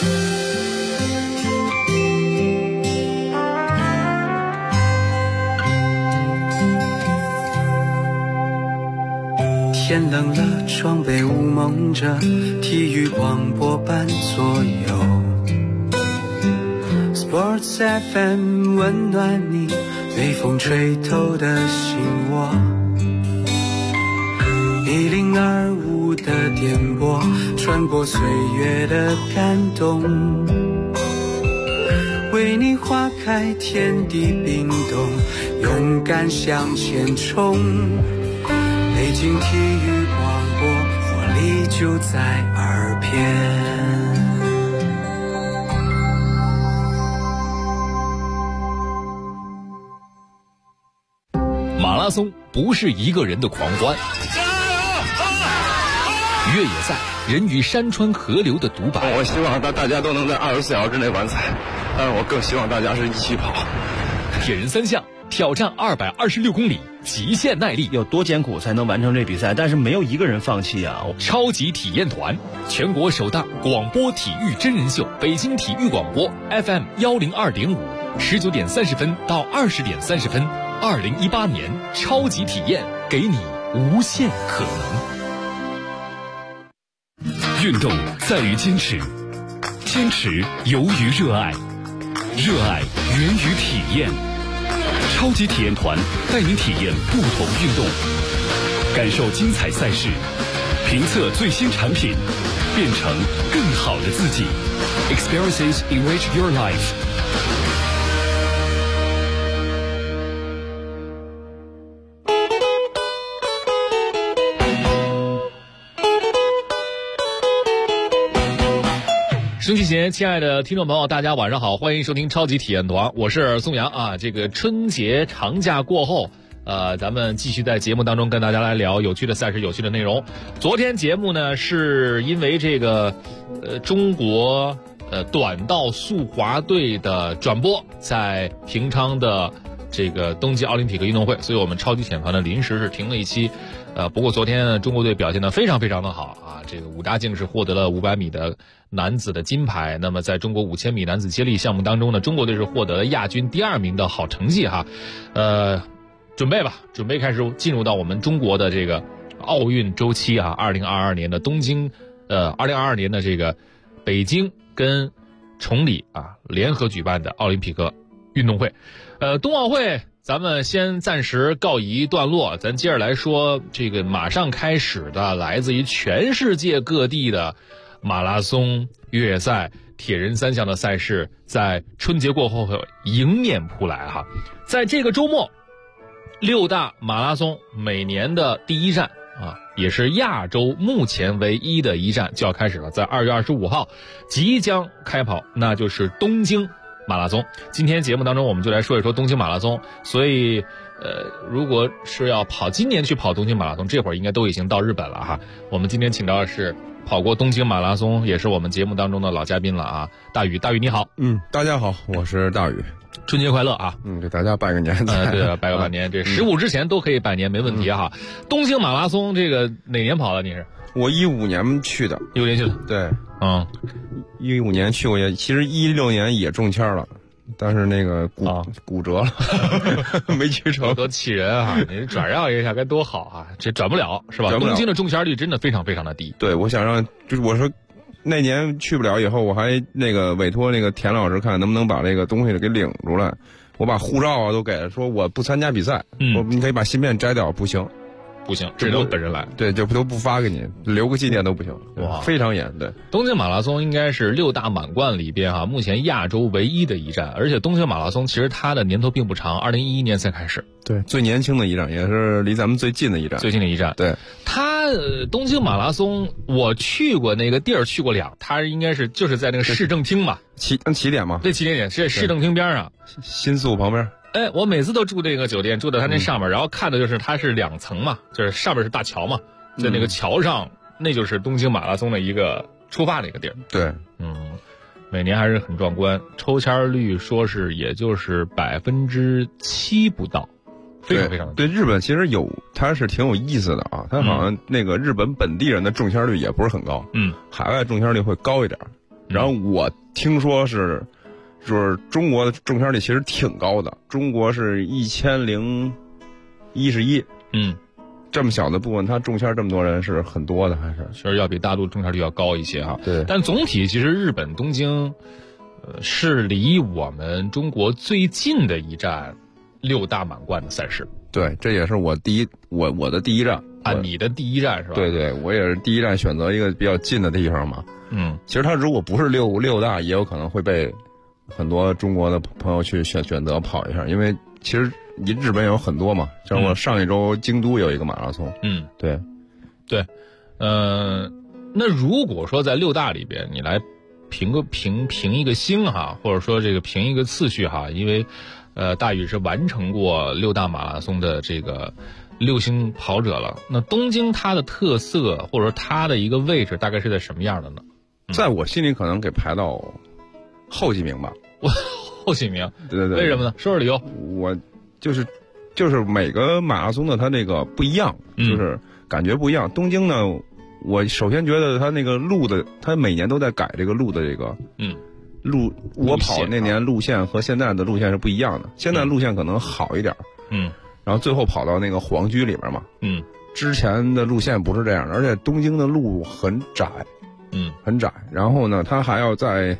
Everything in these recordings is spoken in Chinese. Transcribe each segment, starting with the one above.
天冷了，窗被雾蒙着，体育广播伴左右。Sports FM 温暖你被风吹透的心窝。1025的电波，穿过岁月的感动，为你划开天地冰冻，勇敢向前冲。北京体育广播，活力就在耳边。 马拉松不是一个人的狂欢，越野赛人与山川河流的独白。 我希望大家都能在24小时之内完赛，但是我更希望大家是一起跑。 铁人三项挑战226公里，极限耐力， 有多艰苦才能完成这比赛？但是没有一个人放弃啊！ 超级体验团，全国首档广播体育真人秀，北京体育广播 FM 102.5，19点30分到20点30分，2018年超级体验，给你无限可能。运动在于坚持，坚持由于热爱，热爱源于体验。超级体验团带您体验不同运动，感受精彩赛事，评测最新产品，变成更好的自己。Experiences enrich your life。收音机前，亲爱的听众朋友，大家晚上好，欢迎收听超级体验团，我是宋阳啊。这个春节长假过后，咱们继续在节目当中跟大家来聊有趣的赛事、有趣的内容。昨天节目呢，是因为这个中国短道速滑队的转播在平昌的这个冬季奥林匹克运动会，所以我们超级体验团呢临时是停了一期。不过昨天呢，中国队表现得非常非常的好啊！这个武大靖是获得了500米的男子的金牌。那么在中国5000米男子接力项目当中呢，中国队是获得了亚军第2名的好成绩哈。准备开始进入到我们中国的这个奥运周期啊，2022年的东京，2022年的这个北京跟崇礼啊联合举办的奥林匹克运动会，冬奥会。咱们先暂时告一段落，咱接着来说这个马上开始的来自于全世界各地的马拉松、越野赛、铁人三项的赛事，在春节过后迎面扑来哈。在这个周末，6大马拉松每年的第一站啊，也是亚洲目前唯一的一站就要开始了，在2月25号即将开跑，那就是东京马拉松。今天节目当中我们就来说一说东京马拉松。所以如果是要今年去跑东京马拉松，这会儿应该都已经到日本了哈。我们今天请到的是跑过东京马拉松，也是我们节目当中的老嘉宾了啊，大宇你好。 大家好，我是大宇。 春节快乐啊！ 给大家拜个年。 对啊，拜个晚年，这15之前都可以拜年，没问题哈。东京马拉松这个哪年跑的？你是？ 我15年去的。 15年去的。 对，15年去过，其实16年也中签了，但是那个骨折了，没去成， 多气人啊！你转让一下该多好啊！这转不了是吧？东京的中签率真的非常非常的低。 对，我想就是我说那年去不了，以后我还那个委托那个田老师看能不能把这个东西给领出来。我把护照啊都给了，说我不参加比赛，你可以把芯片摘掉，不行， 只能本人来。 对，就都不发给你，留个纪念都不行。 哇， 非常严。对， 东京马拉松应该是6大满贯里边目前亚洲唯一的一站，而且东京马拉松其实它的年头并不长，2011年才开始。对， 最年轻的一站，也是离咱们最近的一站。对， 它东京马拉松我去过那个地儿，去过2，它应该是就是在那个市政厅嘛， 起点嘛。 对，起点是市政厅边上， 新宿旁边。 我每次都住这个酒店，住在它那上面，然后看的就是它是2层嘛，就是上面是大桥嘛，在那个桥上，那就是东京马拉松的一个出发的一个地儿。 对， 每年还是很壮观，抽签率说是也就是7%不到，非常非常对。日本其实它是挺有意思的啊，它好像那个日本本地人的中签率也不是很高，海外中签率会高一点。 然后我听说就是中国的中签率其实挺高的，中国是1011，这么小的部分，它中签这么多人是很多的，还是确实要比大陆中签率要高一些哈。 对， 但总体其实日本东京，是离我们中国最近的一站6大满贯的赛事。 对，这也是我的第一站啊，你的第一站是吧？ 对对，我也是第一站选择一个比较近的地方嘛。其实它如果不是六大，也有可能会被很多中国的朋友去选择跑一下，因为其实日本有很多嘛，像我上一周京都有一个马拉松。对， 那如果说在6大里边，你来评一个星哈，或者说这个评一个次序哈，因为大宇是完成过6大马拉松的这个6星跑者了。那东京它的特色或者说它的一个位置大概是在什么样的呢？ 在我心里可能给排到后几名吧。 后几名？ 对， 为什么呢？说说理由。 我就是每个马拉松的它那个不一样，就是感觉不一样。东京呢，我首先觉得它那个路的，它每年都在改这个路的这个路。我跑那年路线和现在的路线是不一样的，现在路线可能好一点。然后最后跑到那个皇居里边嘛。之前的路线不是这样的，而且东京的路很窄。很窄。然后呢，它还要在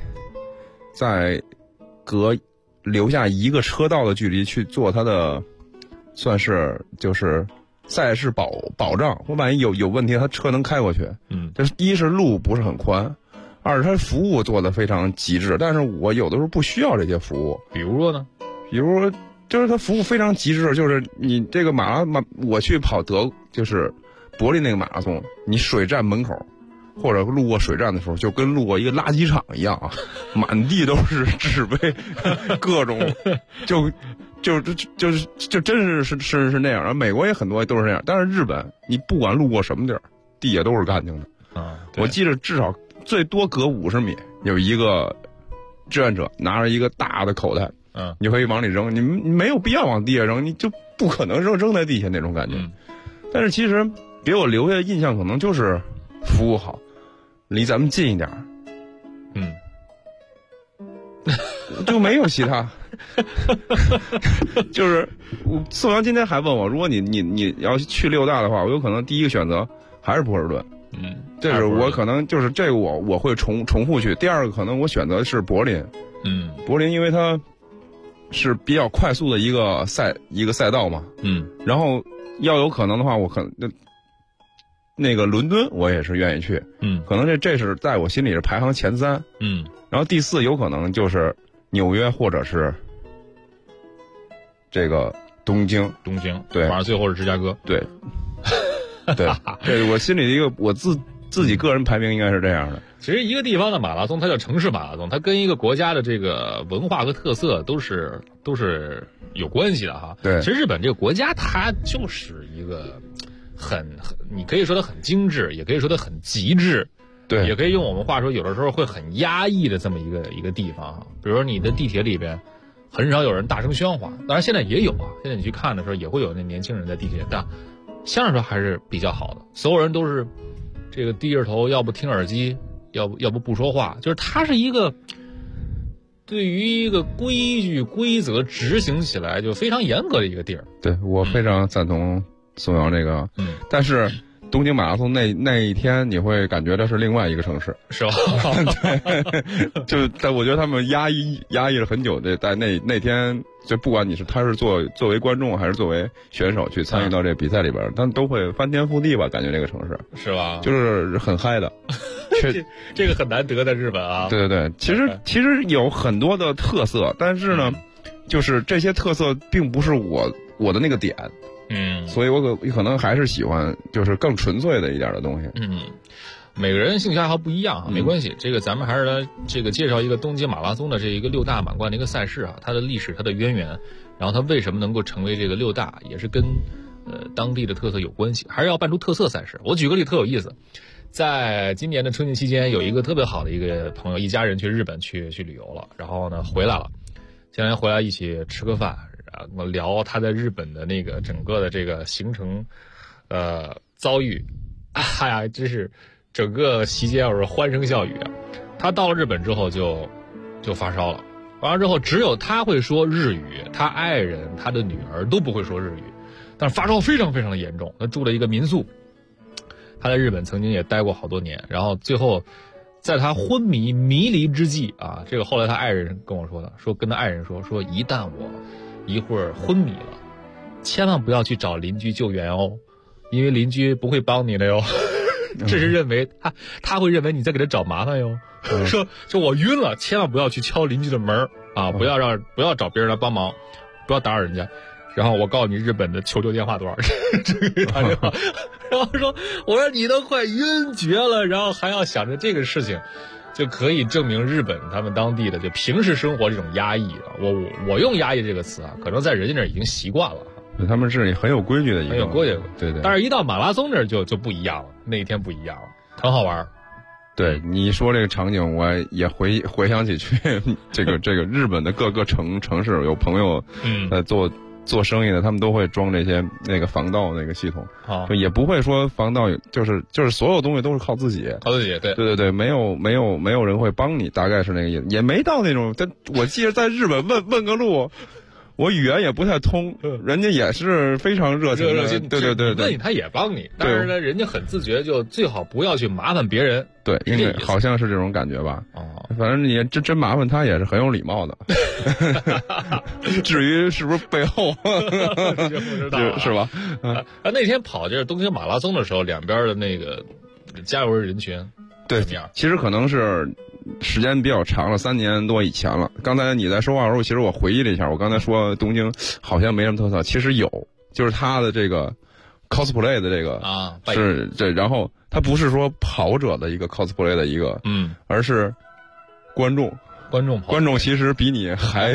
留下一个车道的距离去做它的，算是就是赛事保障，或万一有问题，它车能开过去。这一是路不是很宽，二是它服务做得非常极致，但是我有的时候不需要这些服务。 比如说呢？ 比如就是它服务非常极致，就是你这个我去跑就是柏林那个马拉松，你水站门口或者路过水站的时候，就跟路过一个垃圾场一样啊，满地都是纸杯，各种，就真是那样。然后美国也很多都是那样，但是日本你不管路过什么地儿，地下都是干净的。我记得至少最多隔50米有一个志愿者拿着一个大的口袋，你可以往里扔，你没有必要往地下扔，你就不可能扔在地下那种感觉。但是其实给我留下的印象可能就是服务好。离咱们近一点，就没有其他。就是宋阳今天还问我，如果你要去6大的话，我有可能第一个选择还是波士顿。这是我可能就是这个我会重复去。第二个可能我选择是柏林。柏林因为它是比较快速的一个赛道嘛。然后要有可能的话，我可能那个伦敦我也是愿意去。可能这是在我心里是排行前3。然后第4有可能就是纽约或者是这个东京。 对，反正最后是芝加哥。 对，这我心里的一个我自己个人排名应该是这样的。 其实一个地方的马拉松，它叫城市马拉松，它跟一个国家的这个文化和特色都是有关系的哈。 对， 其实日本这个国家它就是一个很，你可以说它很精致，也可以说它很极致。 对， 也可以用我们话说，有的时候会很压抑的这么一个地方哈。比如说你的地铁里边，很少有人大声喧哗，当然现在也有啊。现在你去看的时候，也会有那年轻人在地铁，但相对来说还是比较好的。所有人都是这个低着头，要不听耳机，要不说话，就是它是一个对于一个规矩规则执行起来就非常严格的一个地儿。 对，我非常赞同宋阳这个。但是东京马拉松那一天，你会感觉这是另外一个城市， 是吧？ 对，但我觉得他们压抑了很久的，在那天，就不管他是作为观众还是作为选手去参与到这比赛里边，他们都会翻天覆地吧？感觉这个城市是吧？ 就是很嗨的。 这个很难得在日本啊。 对，其实有很多的特色，但是呢，就是这些特色并不是我的那个点。所以我可能还是喜欢就是更纯粹的一点的东西。 每个人兴趣爱好不一样啊，没关系。这个咱们还是来这个介绍一个东京马拉松的这一个6大满贯的一个赛事啊，它的历史、它的渊源，然后它为什么能够成为这个6大，也是跟当地的特色有关系，还是要办出特色赛事。我举个例特有意思，在今年的春节期间，有一个特别好的一个朋友，一家人去日本去旅游了，然后呢回来了，前两天回来一起吃个饭。我聊他在日本的那个整个的这个行程，遭遇，哎呀，真是整个席间是欢声笑语啊。 他到了日本之后就发烧了，完了之后只有他会说日语，他爱人、他的女儿都不会说日语，但是发烧非常非常的严重。他住了一个民宿，他在日本曾经也待过好多年，然后最后在他昏迷迷离之际啊，这个后来他爱人跟我说的，说跟他爱人说一旦我一会儿昏迷了，千万不要去找邻居救援哦，因为邻居不会帮你的哟。这是认为他会认为你在给他找麻烦哟。说我晕了，千万不要去敲邻居的门啊，不要找别人来帮忙，不要打扰人家。然后我告诉你日本的求救电话多少，打电话，然后我说你都快晕厥了，然后还要想着这个事情，就可以证明日本他们当地的就平时生活这种压抑啊。我用压抑这个词啊，可能在人家那儿已经习惯了。 他们是很有规矩的一个， 很有规矩， 对。 但是一到马拉松这儿就不一样了，那一天不一样了，很好玩。 对，你说这个场景，我也回想起去这个日本的各个城市，有朋友做生意的，他们都会装这些那个防盗那个系统，就也不会说防盗，就是所有东西都是靠自己，对，没有人会帮你，大概是那个意思，也没到那种。我记得在日本问个路。我语言也不太通，人家也是非常热情的，对， 问你他也帮你，但是呢，人家很自觉，就最好不要去麻烦别人。 对，应该好像是这种感觉吧。反正你真麻烦他也是很有礼貌的。至于是不是背后， 就不知道是吧？ 那天跑就是东京马拉松的时候，两边的那个加油人群， 对，其实可能是。时间比较长了，3年多以前了。刚才你在说话的时候，其实我回忆了一下，我刚才说东京好像没什么特色，其实有，就是他的这个 cosplay 的这个是这，然后他不是说跑者的一个 cosplay 的一个，而是观众其实比你还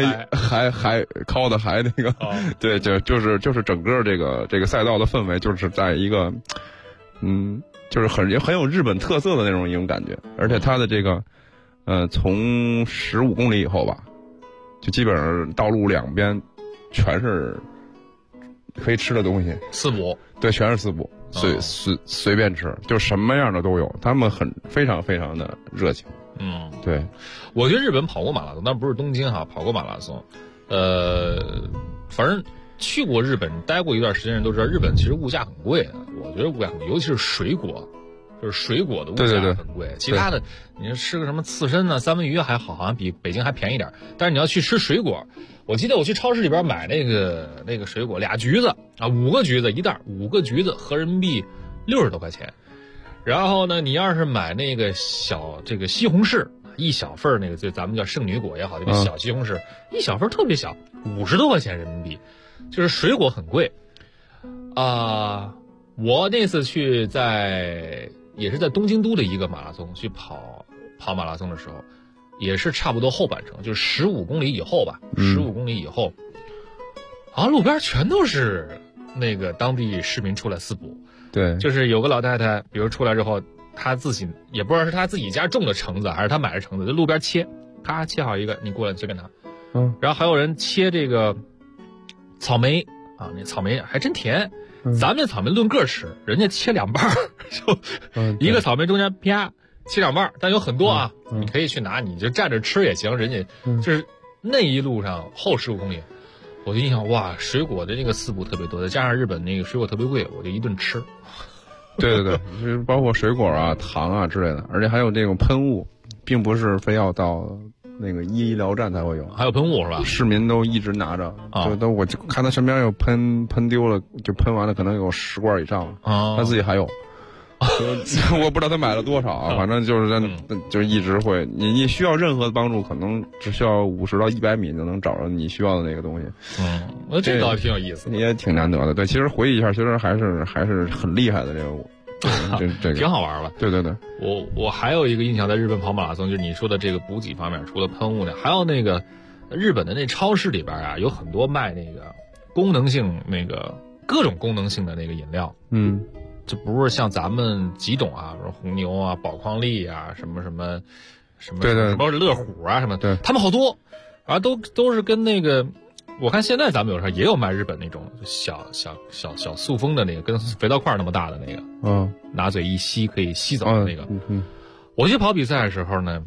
cos 的还那个，对，就是整个这个赛道的氛围，就是在一个，就是很有日本特色的一种感觉，而且他的这个。从15公里以后吧，就基本上道路两边全是可以吃的东西， 四补， 对，全是四补，随便吃，就什么样的都有。他们非常非常的热情。对， 我觉得日本跑过马拉松，但不是东京哈，跑过马拉松。反正去过日本待过一段时间人都知道，日本其实物价很贵的。我觉得物价很贵，尤其是水果。就是水果的物价很贵， 对， 其他的你说吃个什么刺身呢、三文鱼还好，好像比北京还便宜点。但是你要去吃水果，我记得我去超市里边买那个水果，俩橘子啊，5个橘子一袋，5个橘子合人民币60多块钱。然后呢，你要是买那个这个西红柿，一小份那个就咱们叫圣女果也好，这个小西红柿，一小份特别小，50多块钱人民币，就是水果很贵我那次去也是在东京都的一个马拉松去跑马拉松的时候，也是差不多后半程，就是15公里以后吧，15公里以后，路边全都是那个当地市民出来私补。 对， 就是有个老太太，比如出来之后，她自己也不知道是她自己家种的橙子还是她买的橙子，就路边切，她切好一个，你过来随便拿。然后还有人切这个草莓啊，那草莓还真甜。咱们这草莓论个吃，人家切2半，就一个草莓中间啪切2半，但有很多你可以去拿，你就站着吃也行。人家就是那一路上后15公里，我就印象哇，水果的这个私补特别多，再加上日本那个水果特别贵，我就一顿吃。 对，就是包括水果啊、糖啊之类的，而且还有这种喷雾，并不是非要到那个医疗站才会有， 还有喷雾是吧？ 市民都一直拿着，我就看他身边有喷丢了，就喷完了可能有10罐以上，他自己还有。我不知道他买了多少反正就是一直会，你需要任何的帮助，可能只需要50到100米就能找着你需要的那个东西。 我觉得这倒挺有意思的， 也挺难得的。对，其实回忆一下，其实还是很厉害的这个。这个挺好玩了。 对， 我还有一个印象，在日本跑马拉松，就是你说的这个补给方面，除了喷雾呢，还有那个日本的那超市里边有很多卖那个功能性那个各种功能性的那个饮料。这不是像咱们几种比如红牛啊、宝矿力啊、什么，对，什么乐虎啊什么， 对， 他们好多都是跟那个。我看现在咱们有时候也有卖日本那种小塑封的那个，跟肥皂块那么大的那个，拿嘴一吸可以吸走的那个。我去跑比赛的时候呢，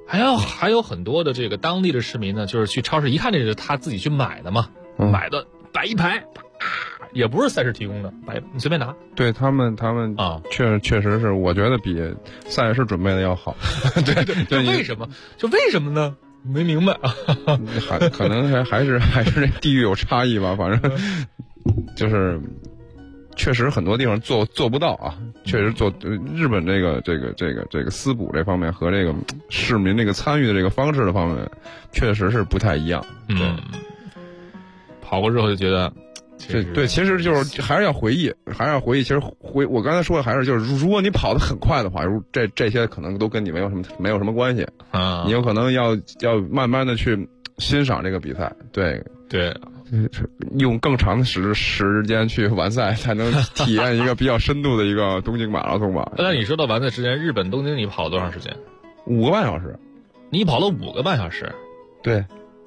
还有很多的这个当地的市民呢，就是去超市一看这是他自己去买的嘛，买的摆一排，也不是赛事提供的，你随便拿。 对他们啊，确实是，我觉得比赛事准备的要好。对， 为什么？就为什么呢？没明白啊。 可能还是这地域有差异吧，反正就是确实很多地方做不到啊。确实日本这个私补这方面和这个市民这个参与的这个方式的方面，确实是不太一样。 跑过之后就觉得。 对，其实就是还是要回忆。其实我刚才说的还是就是，如果你跑得很快的话，这些可能都跟你没有什么关系啊。你有可能要慢慢的去欣赏这个比赛，对，用更长的时间去完赛，才能体验一个比较深度的一个东京马拉松吧。 那你说到完赛时间，日本东京你跑了多长时间 ？5个半小时。 你跑了5个半小时？ 对。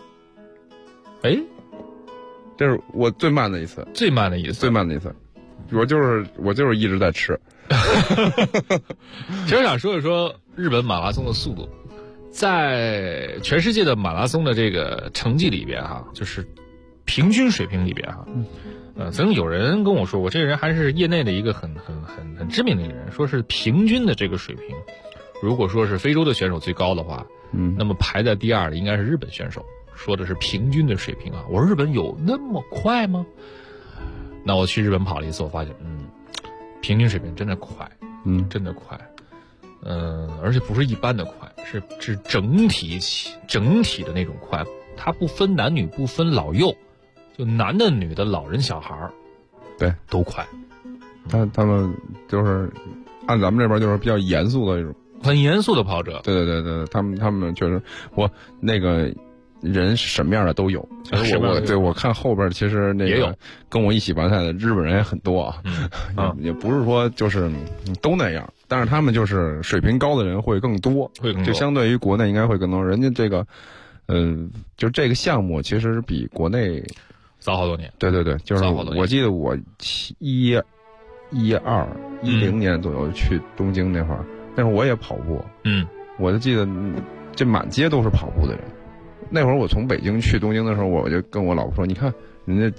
这是我最慢的一次，我就是一直在吃。 其实想说一说日本马拉松的速度，在全世界的马拉松的这个成绩里边就是平均水平里边曾经有人跟我说过，这个人还是业内的一个很知名的一个人，说是平均的这个水平，如果说是非洲的选手最高的话，那么排在第2的应该是日本选手。说的是平均的水平啊，我说日本有那么快吗？那我去日本跑了一次，我发现，平均水平真的快，真的快，而且不是一般的快，是整体的那种快，它不分男女，不分老幼，就男的、女的、老人、小孩， 对， 都快。 他们就是按咱们这边就是比较严肃的一种， 很严肃的跑者。 对，他们确实，我那个。人什么样的都有，其实我看后边其实那个跟我一起完赛的日本人也很多啊，也不是说就是都那样，但是他们就是水平高的人会更多，就相对于国内应该会更多。人家这个，就这个项目其实比国内早好多年。 对，就是我记得我10年左右去东京那会儿我也跑步，我就记得这满街都是跑步的人。那会儿我从北京去东京的时候，我就跟我老婆说：“你看人家，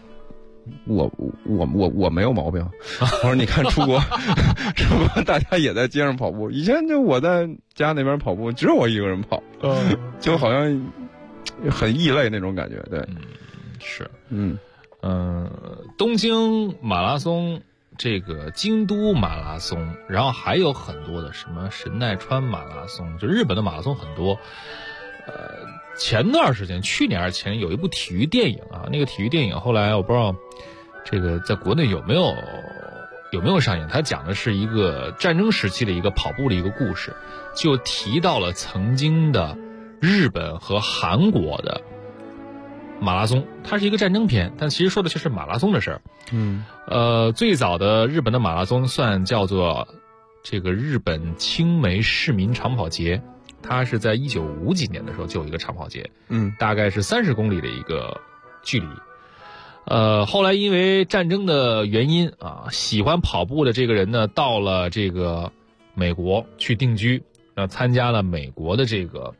我没有毛病。”我说：“你看出国大家也在街上跑步。以前就我在家那边跑步，只有我一个人跑，就好像很异类那种感觉。”对， 是，东京马拉松，这个京都马拉松，然后还有很多的什么神奈川马拉松，就日本的马拉松很多。前段时间，去年前有一部体育电影那个体育电影后来我不知道这个在国内有没有上映，它讲的是一个战争时期的一个跑步的一个故事，就提到了曾经的日本和韩国的马拉松，它是一个战争片，但其实说的就是马拉松的事儿。最早的日本的马拉松叫做这个日本青梅市民长跑节，它是在1950几年的时候就有一个长跑节，大概是30公里的一个距离。后来因为战争的原因喜欢跑步的这个人呢，到了这个美国去定居，参加了美国的这个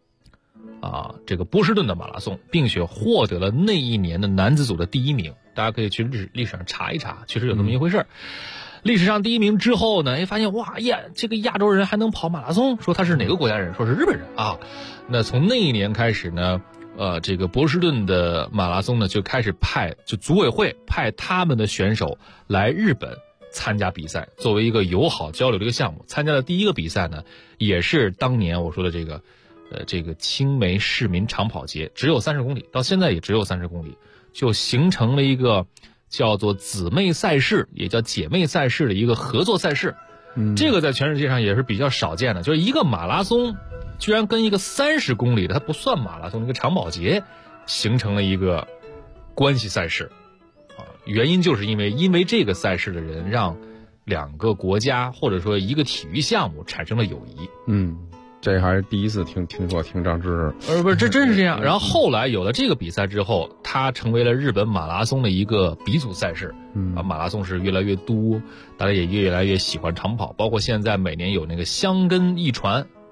波士顿的马拉松，并且获得了那一年的男子组的第1名。大家可以去历史上查一查，确实有这么一回事。历史上第1名之后呢，发现哇呀，这个亚洲人还能跑马拉松，说他是哪个国家人，说是日本人那从那一年开始呢，这个波士顿的马拉松呢就开始组委会派他们的选手来日本参加比赛，作为一个友好交流的一个项目。参加的第一个比赛呢，也是当年我说的这个青梅市民长跑节，只有30公里，到现在也只有30公里，就形成了一个叫做姊妹赛事，也叫姐妹赛事的一个合作赛事。这个在全世界上也是比较少见的，就是一个马拉松居然跟一个30公里的，它不算马拉松，一个长跑节形成了一个关系赛事原因就是因为这个赛事的人让2个国家或者说一个体育项目产生了友谊。 这还是第一次听说听张知识。 不是，这真是这样。然后后来有了这个比赛之后，它成为了日本马拉松的一个鼻祖赛事。马拉松是越来越多，大家也越来越喜欢长跑，包括现在每年有那个箱根驿传，对吧？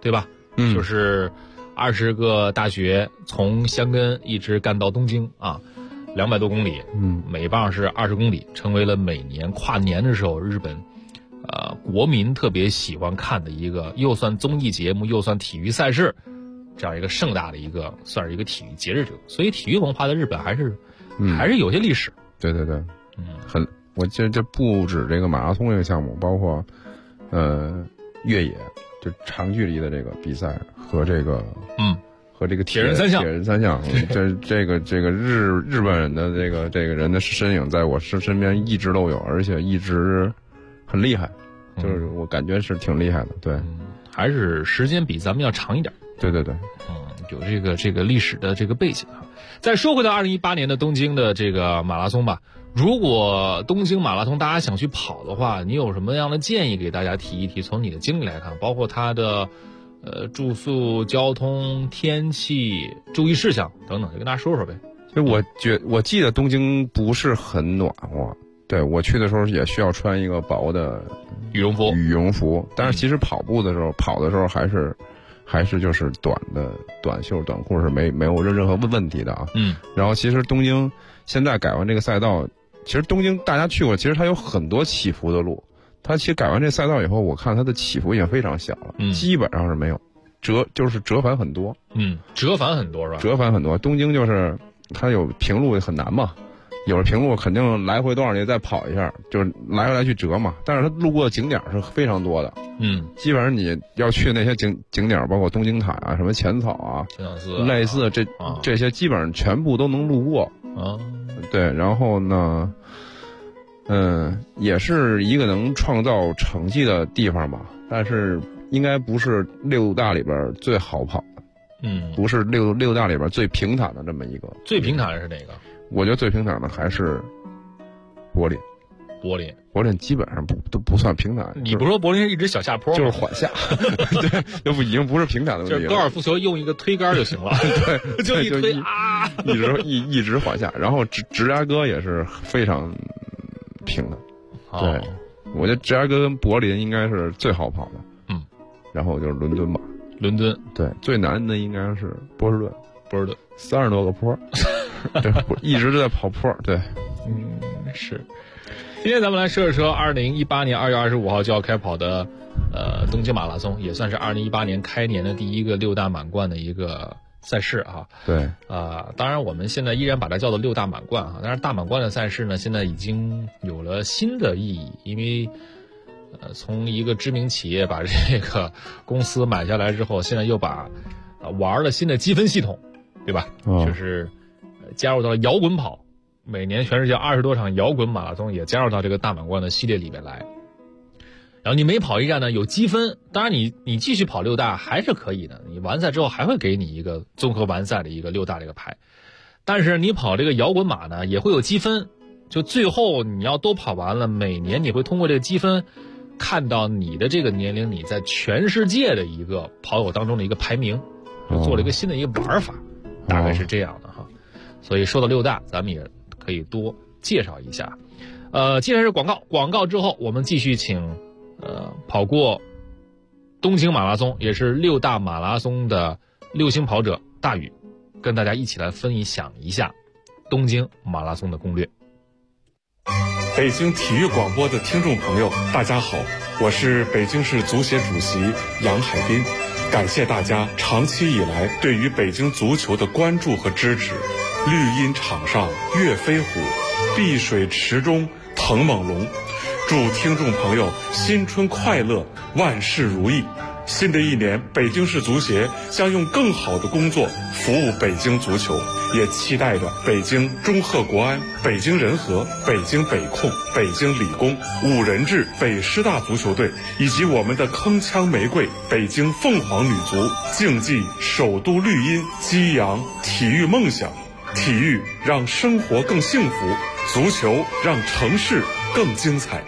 就是20个大学从箱根一直干到东京啊，200多公里，每棒是20公里，成为了每年跨年的时候日本国民特别喜欢看的一个，又算综艺节目又算体育赛事，这样一个盛大的一个算是一个体育节日者，所以体育文化在日本还是有些历史。 对对对，我记得这不止这个马拉松这个项目，包括越野，就长距离的这个比赛和这个和这个铁人三项， 这个日本人的这个人的身影在我身边一直都有，而且一直很厉害，就是我感觉是挺厉害的。对， 还是时间比咱们要长一点。 对对对， 有这个历史的这个背景啊。再说回到2018年的东京的这个马拉松吧，如果东京马拉松大家想去跑的话，你有什么样的建议给大家提一提？从你的经历来看，包括它的住宿、交通、天气、注意事项等等，就跟大家说说呗。 就我记得东京不是很暖和，对，我去的时候也需要穿一个薄的羽绒服，但是其实跑的时候还是就是短袖短裤是没有任何问题的啊。然后其实东京现在改完这个赛道，其实东京大家去过，其实它有很多起伏的路。它其实改完这赛道以后，我看它的起伏已经非常小了，基本上是没有就是折返很多。 折返很多是吧？ 折返很多。东京就是它有平路很难嘛，有了平路肯定来回多少年再跑一下，就是来回来去折嘛。但是它路过的景点是非常多的，基本上你要去那些景点，包括东京塔啊、什么浅草啊、类似这些，基本上全部都能路过啊。对，然后呢，也是一个能创造成绩的地方吧，但是应该不是六大里边最好跑的，不是六大里边最平坦的这么一个。 最平坦的是哪个？ 我觉得最平坦的还是柏林基本上都不算平坦。 你不说柏林是一直小下坡吗？ 就是缓下，对，就已经不是平坦的问题了。 就是高尔夫球用一个推杆就行了，对，就一推啊， 一直缓下。然后芝加哥也是非常平的，对，我觉得芝加哥跟柏林应该是最好跑的，然后就是伦敦吧，对，最难的应该是波士顿，30多个坡。对，一直都在跑坡，对， 是。今天咱们来说一说2018年2月25号就要开跑的东京马拉松，也算是2018年开年的第一个6大满贯的一个赛事啊。 对， 当然我们现在依然把它叫做6大满贯啊，但是大满贯的赛事呢，现在已经有了新的意义，因为从一个知名企业把这个公司买下来之后，现在又把玩了新的积分系统，对吧？就是加入到了摇滚跑，每年全世界20多场摇滚马拉松也加入到这个大满贯的系列里面来。然后你每跑一站呢有积分，当然你继续跑6大还是可以的，你完赛之后还会给你一个综合完赛的一个6大这个牌。但是你跑这个摇滚马呢也会有积分，就最后你要都跑完了，每年你会通过这个积分看到你的这个年龄你在全世界的一个跑友当中的一个排名，做了一个新的一个玩法，大概是这样的哈。所以说到6大，咱们也可以多介绍一下。接下来是广告之后，我们继续请跑过东京马拉松，也是6大马拉松的6星跑者大宇，跟大家一起来分享一下东京马拉松的攻略。 北京体育广播的听众朋友，大家好，我是北京市足协主席杨海滨，感谢大家长期以来对于北京足球的关注和支持。绿茵场上跃飞虎，碧水池中腾猛龙。祝听众朋友新春快乐，万事如意。新的一年，北京市足协将用更好的工作服务北京足球，也期待着北京中赫国安、北京人和、北京北控、北京理工、5人制北师大足球队，以及我们的铿锵玫瑰北京凤凰女足，竞技首都绿茵，激扬体育梦想。体育让生活更幸福，足球让城市更精彩。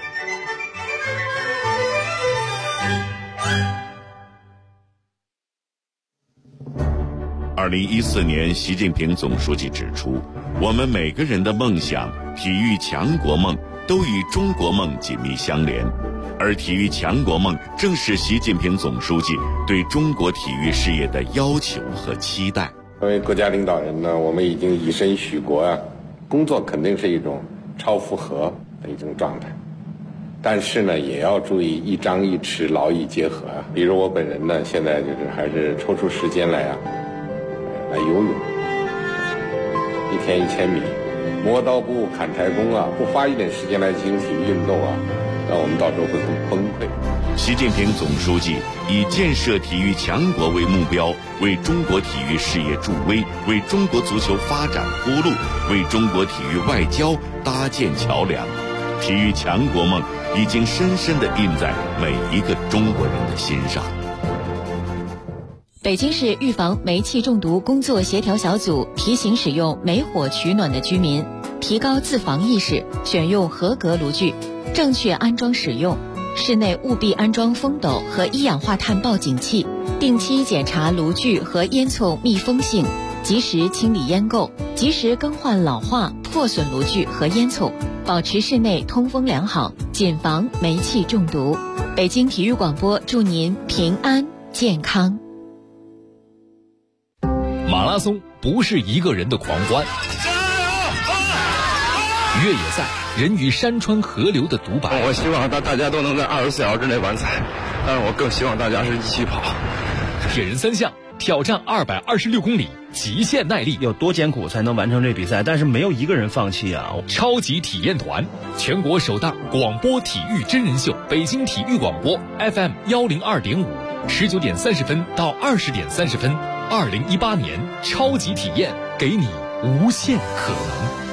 2014年，习近平总书记指出，我们每个人的梦想、体育强国梦都与中国梦紧密相连。 而体育强国梦正是习近平总书记对中国体育事业的要求和期待。 作为国家领导人呢，我们已经以身许国啊，工作肯定是一种超负荷的一种状态，但是呢，也要注意一张一弛，劳逸结合啊。比如我本人呢，现在就是还是抽出时间来游泳，一天1000米，磨刀不误砍柴工啊，不花一点时间来进行体育运动啊，那我们到时候会很崩溃。 习近平总书记以建设体育强国为目标，为中国体育事业助威，为中国足球发展铺路，为中国体育外交搭建桥梁。体育强国梦已经深深地印在每一个中国人的心上。 北京市预防煤气中毒工作协调小组提醒使用煤火取暖的居民提高自防意识，选用合格炉具，正确安装使用。室内务必安装风斗和一氧化碳报警器，定期检查炉具和烟囱密封性，及时清理烟垢，及时更换老化、破损炉具和烟囱，保持室内通风良好，谨防煤气中毒。北京体育广播祝您平安健康。 马拉松不是一个人的狂欢，越野赛人与山川河流的独白。 我希望大家都能在24小时之内完赛，但是我更希望大家是一起跑。 铁人3项挑战226公里，极限耐力， 有多艰苦才能完成这比赛？但是没有一个人放弃啊！ 超级体验团，全国首档广播体育真人秀，北京体育广播 FM 102.5，19点30分到20点30分，2018年超级体验，给你无限可能。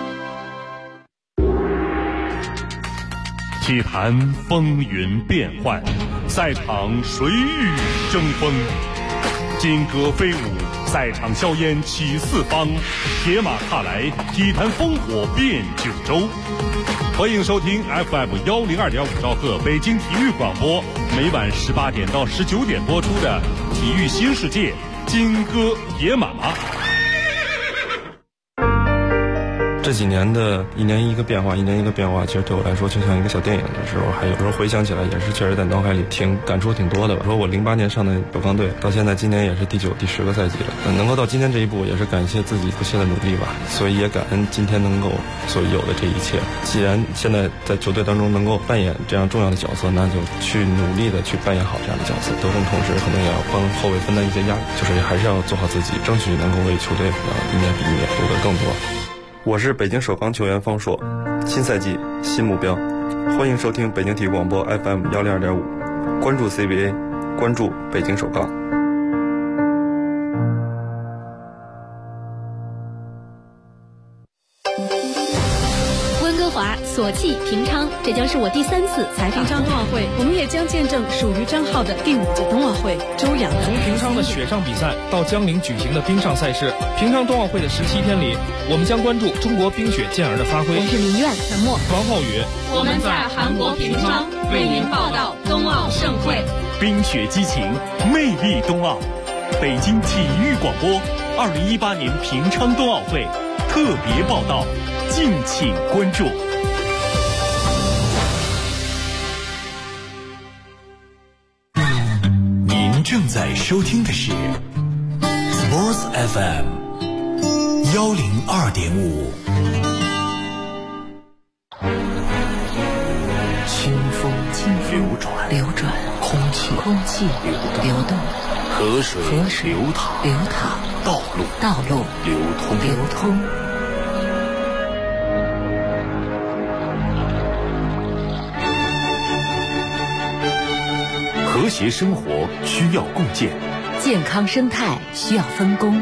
体坛风云变幻，赛场谁与争锋？金戈飞舞，赛场硝烟起四方，铁马踏来，体坛烽火遍九州。欢迎收听 FM 102.5兆赫北京体育广播，每晚18点到19点播出的《体育新世界》金戈铁马。 这几年的一年一个变化，其实对我来说就像一个小电影的时候，还有时候回想起来也是确实在脑海里感触挺多的吧。说我08年上的北方队，到现在今年也是第9、第10个赛季了，能够到今天这一步，也是感谢自己不懈的努力吧。所以也感恩今天能够所有的这一切。既然现在在球队当中能够扮演这样重要的角色，那就去努力的去扮演好这样的角色。得分同时可能也要帮后卫分担一些压力，就是还是要做好自己，争取能够为球队一年比一年夺得更多。我是北京首钢球员方硕，新赛季新目标，欢迎收听北京体育广播 FM 102.5，关注 CBA， 关注北京首钢。 索契平昌，这将是我第3次采访平昌冬奥会，我们也将见证属于张浩的第5届冬奥会。周2 从平昌的雪上比赛到江陵举行的冰上赛事，平昌冬奥会的17天里，我们将关注中国冰雪健儿的发挥。 我是林苑陈默， 王浩宇， 我们在韩国平昌为您报道冬奥盛会。 冰雪激情，魅力冬奥。北京体育广播2018年平昌冬奥会特别报道，敬请关注。 正在收听的是 Sports FM 102.5。清风流转，空气流动，河水流淌，道路流通。 和谐生活需要共建， 健康生态需要分工。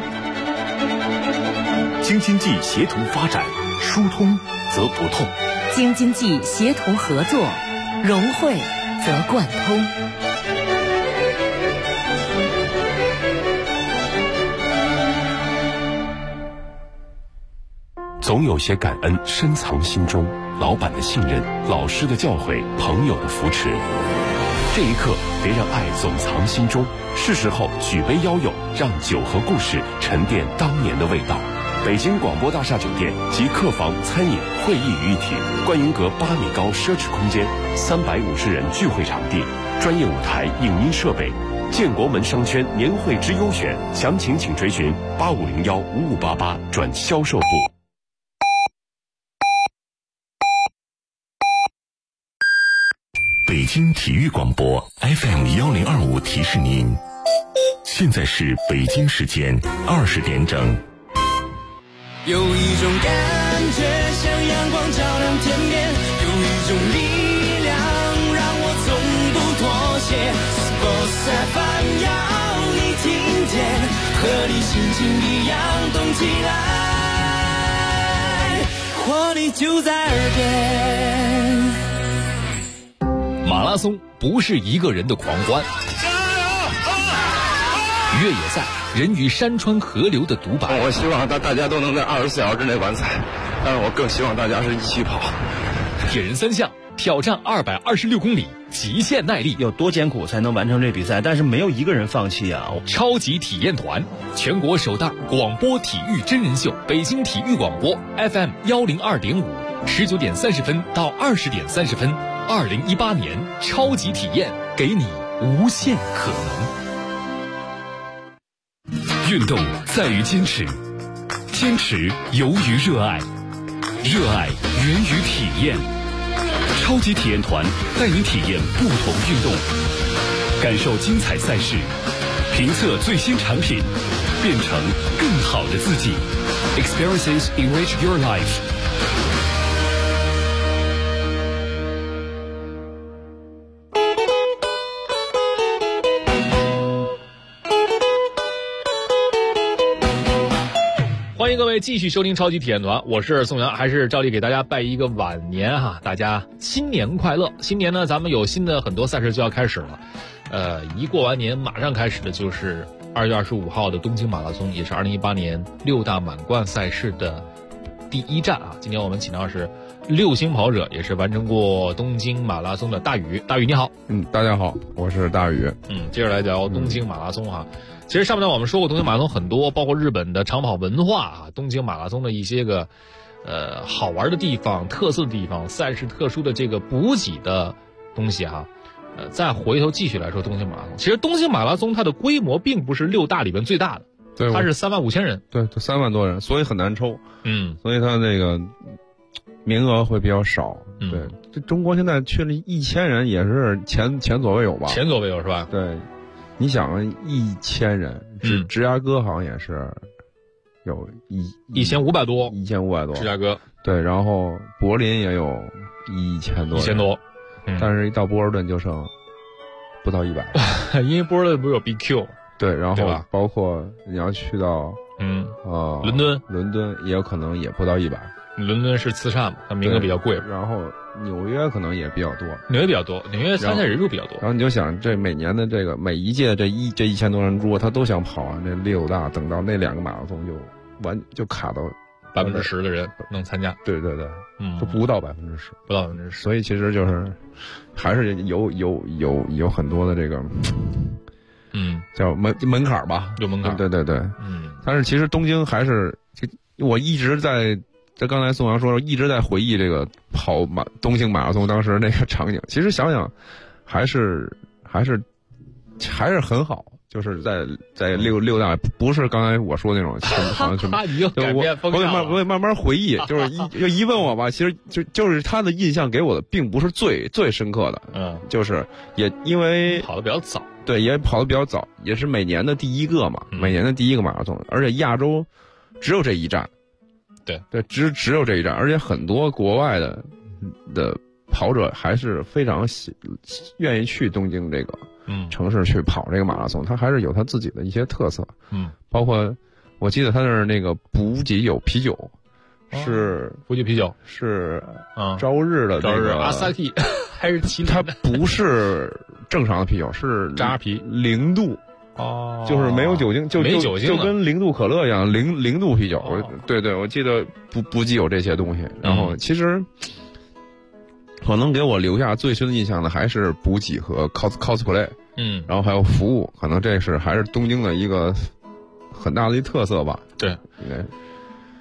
京津冀协同发展，疏通则不痛； 京津冀协同合作，融汇则贯通。 总有些感恩深藏心中，老板的信任，老师的教诲，朋友的扶持。这一刻，别让爱总藏心中，是时候举杯邀友，让酒和故事沉淀当年的味道。 北京广播大厦酒店集客房、餐饮、会议于一体，观云阁8米高奢侈空间，350人聚会场地，专业舞台、影音设备。建国门商圈年会之优选，详情请垂询85015588转销售部。 北京体育广播 FM1025提示您，现在是北京时间20点整。 有一种感觉像阳光照亮天边，有一种力量让我从不妥协。Sports FM 要你听见，和你心情一样动起来，活力就在耳边。 马拉松不是一个人的狂欢，越野赛人与山川河流的独白。 我希望大家都能在24小时之内完赛，但是我更希望大家是一起跑。 铁人三项挑战226公里，极限耐力， 有多艰苦才能完成这比赛？但是没有一个人放弃啊！ 超级体验团，全国首档广播体育真人秀，北京体育广播 FM102.5，19点30分到20点30分，2018年超级体验，给你无限可能。 运动在于坚持，坚持由于热爱，热爱源于体验。超级体验团带您体验不同运动，感受精彩赛事，评测最新产品，变成更好的自己。Experiences enrich your life。 欢迎各位继续收听超级体验团，我是宋阳，还是照例给大家拜一个晚年哈，大家新年快乐！新年呢，咱们有新的很多赛事就要开始了，一过完年马上开始的就是2月25号的东京马拉松，也是2018年6大满贯赛事的第一站啊。今天我们请到是6星跑者，也是完成过东京马拉松的大宇。大宇你好。 大家好，我是大宇。 接着来聊东京马拉松哈。其实上半段我们说过东京马拉松很多，包括日本的长跑文化啊，东京马拉松的一些个好玩的地方、特色的地方、赛事特殊的这个补给的东西哈。再回头继续来说东京马拉松，其实东京马拉松它的规模并不是6大里边最大的， 对， 它是3万5千人， 对，3万多人，所以很难抽，所以它这个名额会比较少，对，这中国现在去了1000人也是前左未有吧？ 前左未有是吧？ 对。你想1000人，芝加哥好像也是有 1500多 ，1500多， 芝加哥对，然后柏林也有1000多，但是一到波士顿就剩不到100， 因为波士顿不是有 BQ， 对，然后包括你要去到伦敦也有可能也不到100， 伦敦是次差嘛，它名额比较贵， 然后纽约可能也比较多， 纽约参赛人数比较多。 然后你就想，这每年的每一届这1000多人，如果他都想跑完这6大，等到那2个马拉松就卡到 10%的人能参加。 对，都不到10%， 不到10%。 所以其实就是还是有很多的这个，叫门槛吧， 有门槛。 对，但是其实东京还是我一直在。这刚才宋阳说，一直在回忆这个跑东京马拉松当时那个场景。其实想想，还是很好，就是在六大，不是刚才我说那种好像什么。我会慢慢回忆，就是一问我吧，其实就是他的印象给我的并不是最深刻的，就是也因为跑得比较早， 对，也跑得比较早，也是每年的第一个嘛，每年的第一个马拉松，而且亚洲只有这一站。对，只有这一站，而且很多国外的跑者还是非常愿意去东京这个城市去跑这个马拉松，他还是有他自己的一些特色，包括我记得他那个补给有啤酒，是补给啤酒是朝日的那个阿萨提还是其他不是正常的啤酒，是扎啤 0度。就是没有酒精，就跟0度可乐一样，零度啤酒。对，我记得补给有这些东西。然后其实可能给我留下最深的印象的还是补给和 cosplay， 然后还有服务，可能这是还是东京的一个很大的一特色吧。 对， 应该。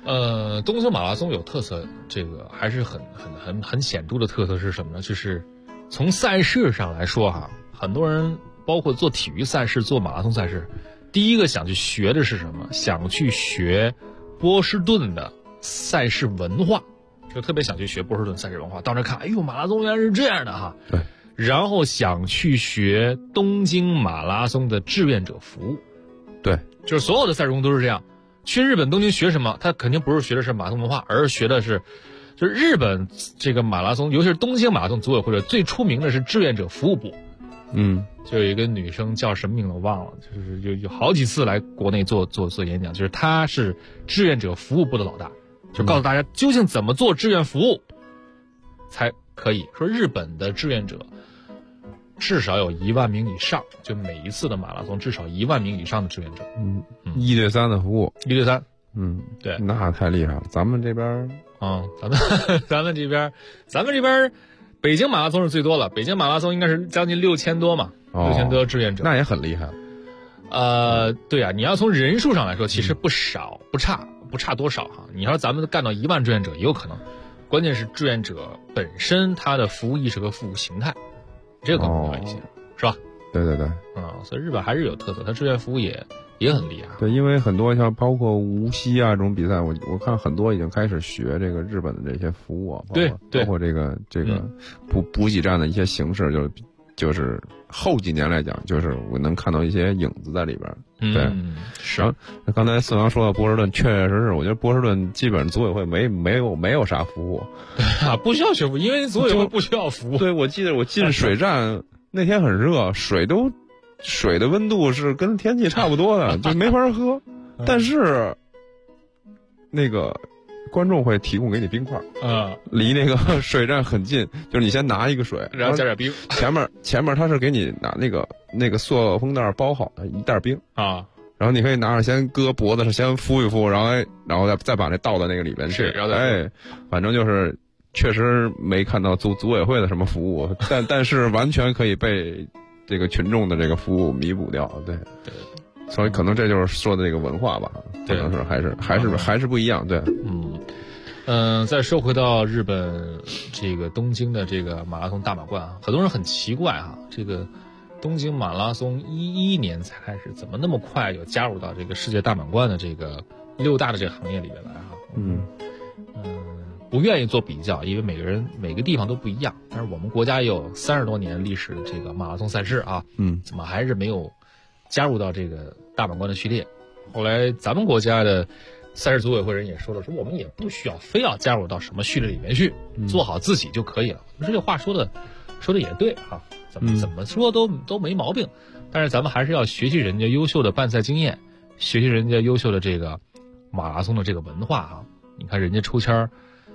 东京马拉松有特色，这个还是很显著的特色是什么呢？就是从赛事上来说哈，很多人包括做体育赛事、做马拉松赛事，第一个想去学的是什么？想去学波士顿的赛事文化，就特别想去学波士顿赛事文化。到那看，哎呦，马拉松原来是这样的哈。 对。 然后想去学东京马拉松的志愿者服务。 对， 就是所有的赛事工都是这样。去日本东京学什么？他肯定不是学的是马拉松文化，而是学的是，就是日本这个马拉松，尤其是东京马拉松组委会的最出名的是志愿者服务部。就有一个女生叫什么名字我忘了，就是有好几次来国内做演讲，就是她是志愿者服务部的老大，就告诉大家究竟怎么做志愿服务才可以。说日本的志愿者至少有1万名以上，就每一次的马拉松至少1万名以上的志愿者。 1对3的服务 ，1对3。 对，那太厉害了。咱们这边咱们这边北京马拉松是最多了，北京马拉松应该是将近6000多嘛，6000多志愿者， 那也很厉害了。 对啊，你要从人数上来说，其实不少，不差多少哈。你要咱们干到1万志愿者也有可能，关键是志愿者本身他的服务意识和服务形态，这个更重要一些，是吧？ 对。 所以日本还是有特色，它志愿服务也很厉害。 对，因为很多像包括无锡啊这种比赛，我看很多已经开始学这个日本的这些服务啊，包括这个补给站的一些形式，就是后几年来讲，就是我能看到一些影子在里边。对， 是。 那刚才宋阳说到波士顿，确实是，我觉得波士顿基本上组委会没有啥服务， 不需要学服务，因为组委会不需要服务。 对，我记得我进水站那天很热，水的温度是跟天气差不多的，就没法喝。但是那个观众会提供给你冰块，离那个水站很近，就是你先拿一个水， 然后加点冰。 前面他是给你拿那个塑料封袋包好的一袋冰啊， 然后你可以拿着先搁脖子上先敷一敷，然后再把那倒到那个里边去。 然后反正就是确实没看到组委会的什么服务，但是完全可以被这个群众的这个服务弥补掉。对。所以可能这就是说的这个文化吧，可能是还是不一样。对。 再说回到日本这个东京的这个马拉松大满贯啊，很多人很奇怪啊，这个东京马拉松11年才开始，怎么那么快就加入到这个世界大满贯的这个6大的这个行业里面来啊？不愿意做比较，因为每个地方都不一样。但是我们国家也有30多年历史的这个马拉松赛事啊，怎么还是没有加入到这个大满贯的序列？后来咱们国家的赛事组委会人也说了，说我们也不需要非要加入到什么序列里面去，做好自己就可以了。这个话说的也对啊，怎么说都没毛病。但是咱们还是要学习人家优秀的办赛经验，学习人家优秀的这个马拉松的这个文化啊。你看人家抽签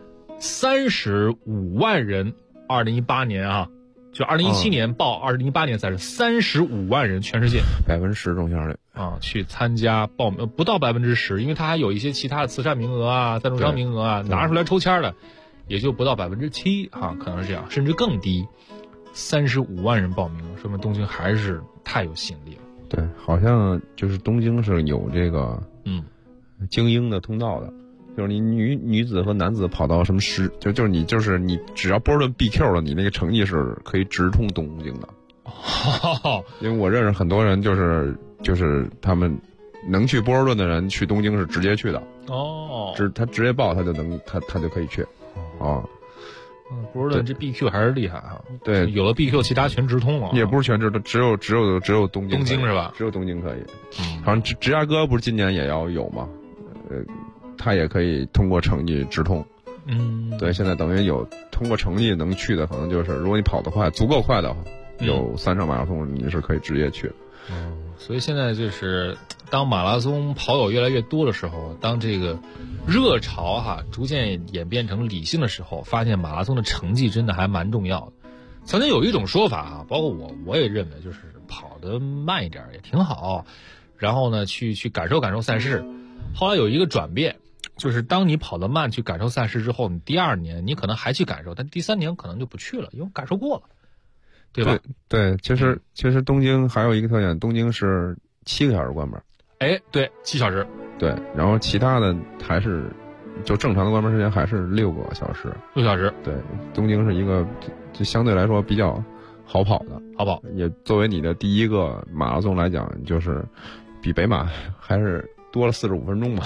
35万人，2018年啊，就2017年报2018年赛事，35万人，全世界 10%中签率啊，去参加报名不到10%，因为它还有一些其他的慈善名额啊、赞助商名额啊，拿出来抽签的也就不到7%啊，可能是这样，甚至更低。35万人报名，说明东京还是太有吸引力了。 对，好像就是东京是有这个精英的通道的。就是你女子和男子跑到什么就是你只要波士顿 BQ 了，你那个成绩是可以直通东京的。因为我认识很多人，就是他们能去波士顿的人去东京是直接去的。他直接报他就可以去。 波士顿这 BQ 还是厉害啊。 对， 有了 BQ 其他全直通了。 也不是全直，只有东京。 东京是吧？ 只有东京可以。好像芝加哥不是今年也要有吗？他也可以通过成绩直通。对，现在等于有通过成绩能去的，可能就是如果你跑得快，足够快的话，有3场马拉松你是可以直接去。 所以现在就是当马拉松跑友越来越多的时候，当这个热潮逐渐演变成理性的时候，发现马拉松的成绩真的还蛮重要的。曾经有一种说法包括我也认为，就是跑得慢一点也挺好，然后呢去感受感受赛事。后来有一个转变，就是当你跑得慢去感受赛事之后，你第2年你可能还去感受，但第3年可能就不去了，因为感受过了，对吧？ 对，其实东京还有一个特点，东京是7个小时关门。 对，7小时。 对，然后其他的还是就正常的关门时间还是6个小时。 6小时。 对，东京是一个就相对来说比较好跑的， 好跑。 也作为你的第一个马拉松来讲，就是比北马还是多了45分钟吧。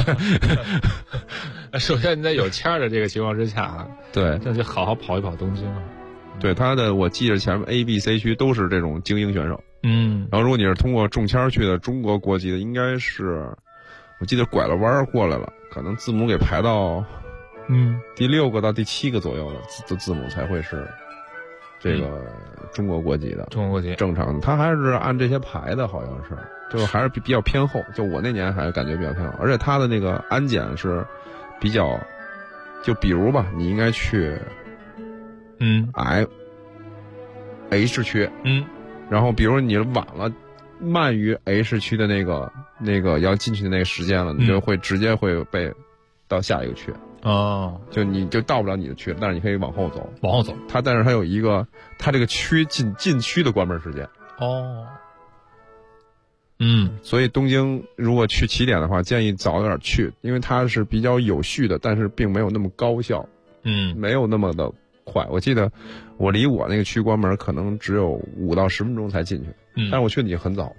首先你在有签的这个情况之下， 对， 那就好好跑一跑东京啊。 对，他的我记着前面 A、B、C 区都是这种精英选手。然后如果你是通过中签去的中国国籍的，应该是我记得拐了弯过来了，可能字母给排到第6个到第7个左右的字母才会是这个中国国籍的。 中国国籍正常的，他还是按这些排的，好像是就还是比较偏后。就我那年还是感觉比较偏后，而且他的那个安检是比较，就比如吧，你应该去H 区，然后比如你晚了，慢于 H 区的那个要进去的那个时间了，你就会直接会被到下一个区。就你就到不了你的区，但是你可以往后走。但是它有一个，它这个区禁区的关门时间。所以东京如果去起点的话，建议早点去，因为它是比较有序的，但是并没有那么高效。没有那么的快。我记得我离我那个区关门可能只有5到10分钟才进去，但是我去的已经很早了。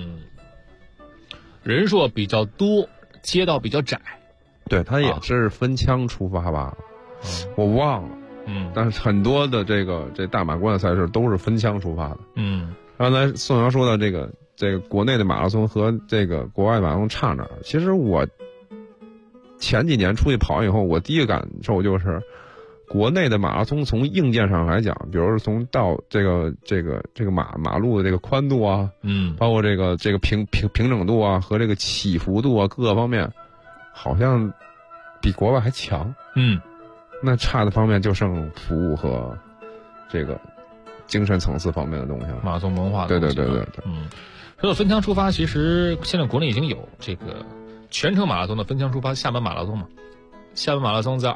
人数比较多，街道比较窄。 对，它也是分枪出发吧，我忘了。但是很多的这大马关的赛事都是分枪出发的。刚才宋阳说的这个国内的马拉松和这个国外马拉松差哪儿？其实我前几年出去跑完以后，我第一个感受就是国内的马拉松从硬件上来讲，比如说从到这个马路的这个宽度啊，包括这个平整度啊和这个起伏度啊各个方面，好像比国外还强。那差的方面就剩服务和这个精神层次方面的东西了， 马拉松文化的东西。对。说到分枪出发，其实现在国内已经有这个全程马拉松的分枪出发厦门马拉松嘛。厦门马拉松在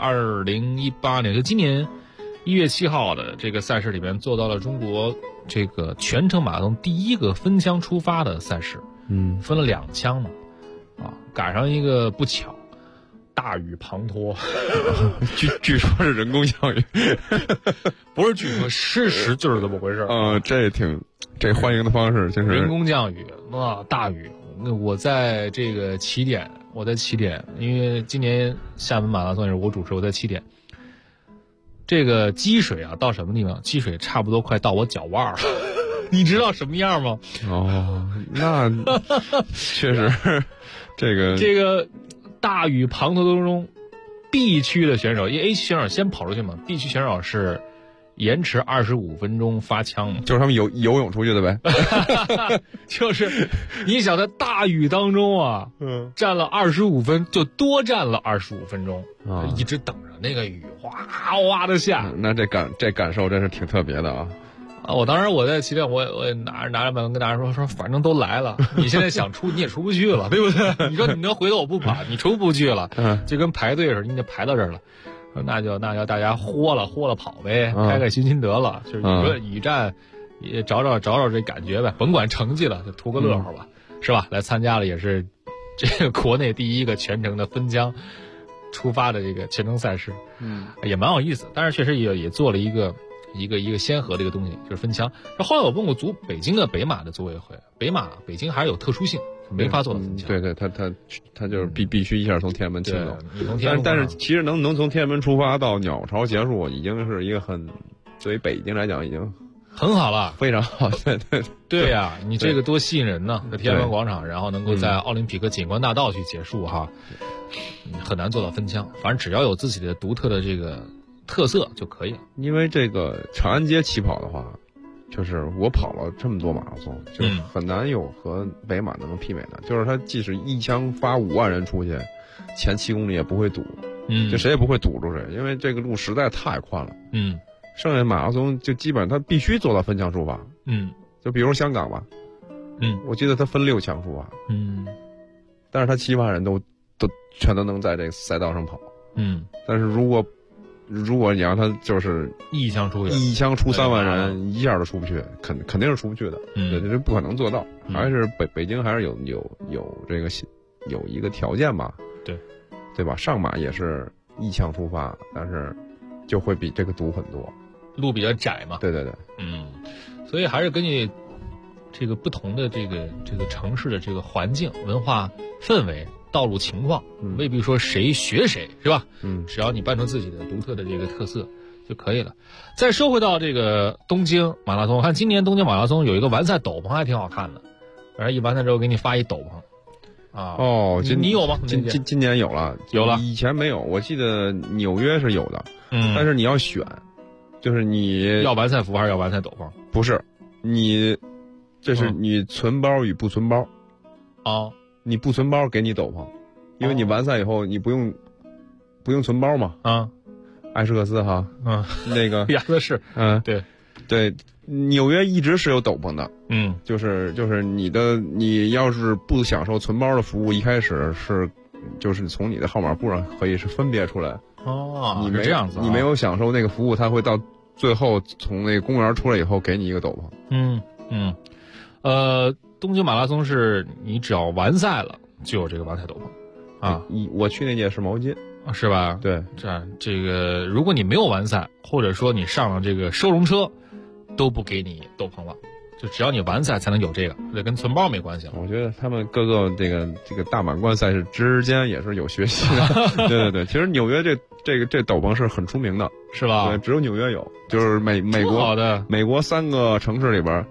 2018年，就今年1月7号的这个赛事里边，做到了中国这个全程马拉松第一个分枪出发的赛事。分了2枪嘛，赶上一个不巧，大雨滂沱。 据说是人工降雨。 不是据说，事实就是这么回事。 这欢迎的方式就是人工降雨大雨。我在起点，因为今年厦门马拉松也是我主持，我在起点。这个积水到什么地方？积水差不多快到我脚腕了。你知道什么样吗？ 那确实，这个大雨滂沱当中 ，B 区的选手，因为 A 区选手先跑出去嘛 ，B 区选手是延迟25分钟发枪， 就是他们游泳出去的呗。 就是你想在大雨当中站了25分，就多站了25分钟一直等着那个雨哗哗的下。 那这感受真是挺特别的啊！ 我当时我在起点，我也拿着麦克跟大家说，反正都来了，你现在想出你也出不去了，对不对？你说你能回头我不跑，你出不去了，就跟排队似的，你得排到这儿了。那就大家豁了跑呗，开开心得了。就是雨战也找这感觉呗，甭管成绩了，就图个乐呵吧，是吧？来参加了也是这个国内第一个全程的分枪出发的这个全程赛事，也蛮有意思。但是确实也做了一个先河的一个东西，就是分枪。后来我问过北京的北马的组委会，北京还是有特殊性，没法做到分枪。 对，他就是必须一下从天安门进走。但是其实能从天安门出发到鸟巢结束，已经是一个对于北京来讲已经很好了， 非常好。 对呀，你这个多吸引人呢！在天安门广场，然后能够在奥林匹克景观大道去结束很难做到分枪。反正只要有自己的独特的这个特色就可以了。 因为这个长安街起跑的话，就是我跑了这么多马拉松，就很难有和北马能媲美的。就是它即使一枪发5万人出去，前7公里也不会堵，就谁也不会堵住谁，因为这个路实在太宽了。剩下马拉松就基本上它必须做到分枪出发。就比如香港吧，我记得它分6枪出发，但是它7万人都全都能在这个赛道上跑。但是如果你让他就是一枪出 3万人，一下都出不去，肯定是出不去的。这不可能做到。还是北京还是有这个有一个条件吧。 对， 对吧？上马也是一枪出发，但是就会比这个堵很多， 路比较窄嘛。 对对对， 所以还是根据这个不同的这个城市的这个环境、文化氛围、道路情况，未必说谁学谁，是吧？只要你办出自己的独特的这个特色就可以了。再说回到这个东京马拉松，看今年东京马拉松有一个完赛斗篷还挺好看的，反正一完赛之后给你发一斗篷啊。 哦， 你有吗？ 今年有了，以前没有，我记得纽约是有的，但是你要选，就是你要完赛服还是要完赛斗篷？ 不是，这是你存包与不存包。 哦， 你不存包给你斗篷，因为你完赛以后你不用存包嘛。 啊， 艾斯克斯哈，那个亚瑟士， 对，纽约一直是有斗篷的。就是你要是不享受存包的服务，一开始就是从你的号码簿上可以是分别出来。 哦， 你没这样子， 你没有享受那个服务，他会到最后从那个公园出来以后给你一个斗篷。 东京马拉松是你只要完赛了就有这个完赛斗篷啊。 我去那届是毛巾， 是吧？ 对， 这个如果你没有完赛，或者说你上了这个收容车，都不给你斗篷了。就只要你完赛才能有这个，这跟存包没关系了。 我觉得他们各个这个大满贯赛事之间也是有学习的。对，其实纽约这斗篷是很出名的， 是吧？ 对，只有纽约有，就是美国3个城市里边，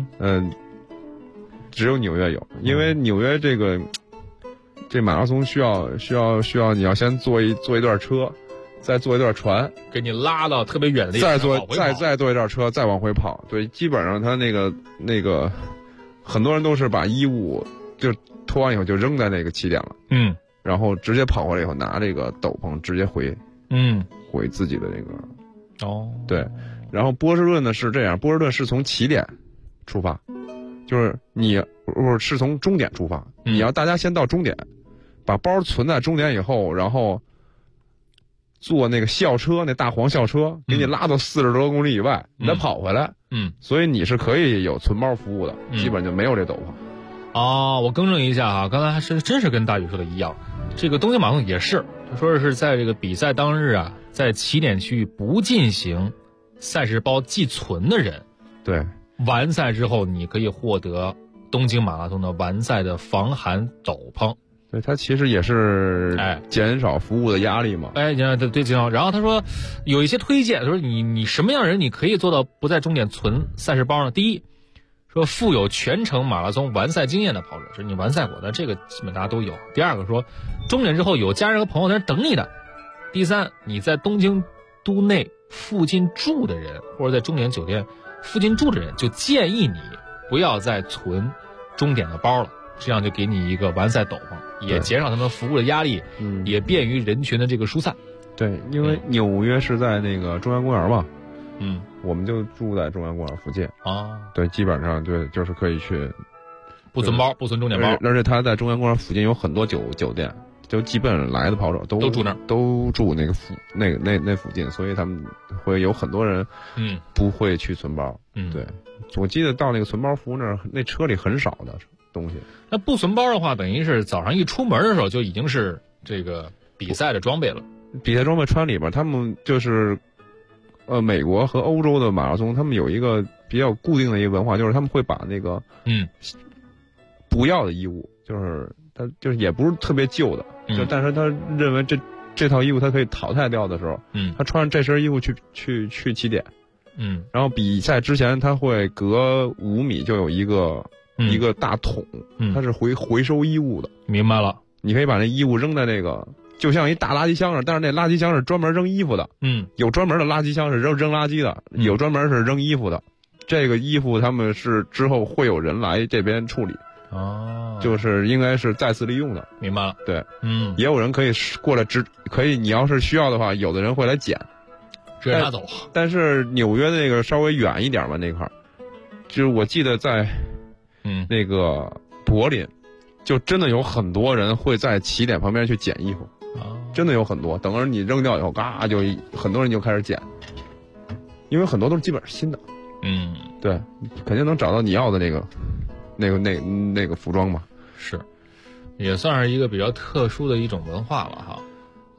只有纽约有，因为纽约这马拉松需要你要先坐一段车，再坐一段船， 给你拉到特别远的地方， 再坐一段车，再往回跑。对，基本上他那个很多人都是把衣物就脱完以后就扔在那个起点了，然后直接跑回来以后拿这个斗篷直接回自己的那个对。然后波士顿呢是这样，波士顿是从起点出发，就是是从终点出发，你要大家先到终点，把包存在终点以后，然后坐那个校车，那大黄校车给你拉到40多公里以外，你再跑回来。所以你是可以有存包服务的，基本就没有这斗篷。 我更正一下啊，刚才还真是跟大宇说的一样，这个东京马拉松也是，他说是在这个比赛当日啊，在起点区不进行赛事包寄存的人， 对， 完赛之后你可以获得东京马拉松的完赛的防寒斗篷。 对，它其实也是减少服务的压力嘛。 对，减少。然后他说有一些推荐，他说你什么样的人你可以做到不在终点存赛事包呢？第一，说富有全程马拉松完赛经验的跑者，就是你完赛过的，这个基本大家都有。第二个说终点之后有家人和朋友在那等你的。第三，你在东京都内附近住的人，或者在终点酒店附近住的人，就建议你不要再存终点的包了，这样就给你一个完赛斗篷，也减少他们服务的压力，也便于人群的这个疏散。 对，因为纽约是在那个中央公园嘛，我们就住在中央公园附近啊。对， 基本上对，就是可以去不存包，不存终点包， 而且他在中央公园附近有很多酒店，就基本来的跑者都住那儿， 都住那个那附近，所以他们会有很多人不会去存包。对，我记得到那个存包服务那儿，那车里很少的东西。 那不存包的话，等于是早上一出门的时候就已经是这个比赛的装备了。 比赛装备穿里边，他们就是美国和欧洲的马拉松，他们有一个比较固定的一个文化，就是他们会把那个不要的衣物，就是他就是也不是特别旧的，但是他认为这套衣服他可以淘汰掉的时候，他穿上这身衣服去起点，然后比赛之前他会隔5米就有一个大桶，它是回收衣物的。 明白了， 你可以把那衣物扔在那个。就像一大垃圾箱似的，但是那垃圾箱是专门扔衣服的。有专门的垃圾箱是扔垃圾的，有专门是扔衣服的。这个衣服他们是之后会有人来这边处理。就是应该是再次利用的。 明白了。 对，也有人可以过来可以，你要是需要的话，有的人会来捡， 直接拿走。 但是纽约那个稍微远一点吧，那块儿，就是我记得在那个柏林，就真的有很多人会在起点旁边去捡衣服。真的有很多，等着你扔掉以后，嘎就很多人就开始捡，因为很多都是基本是新的。对，肯定能找到你要的那个服装嘛。 是，也算是一个比较特殊的一种文化了哈。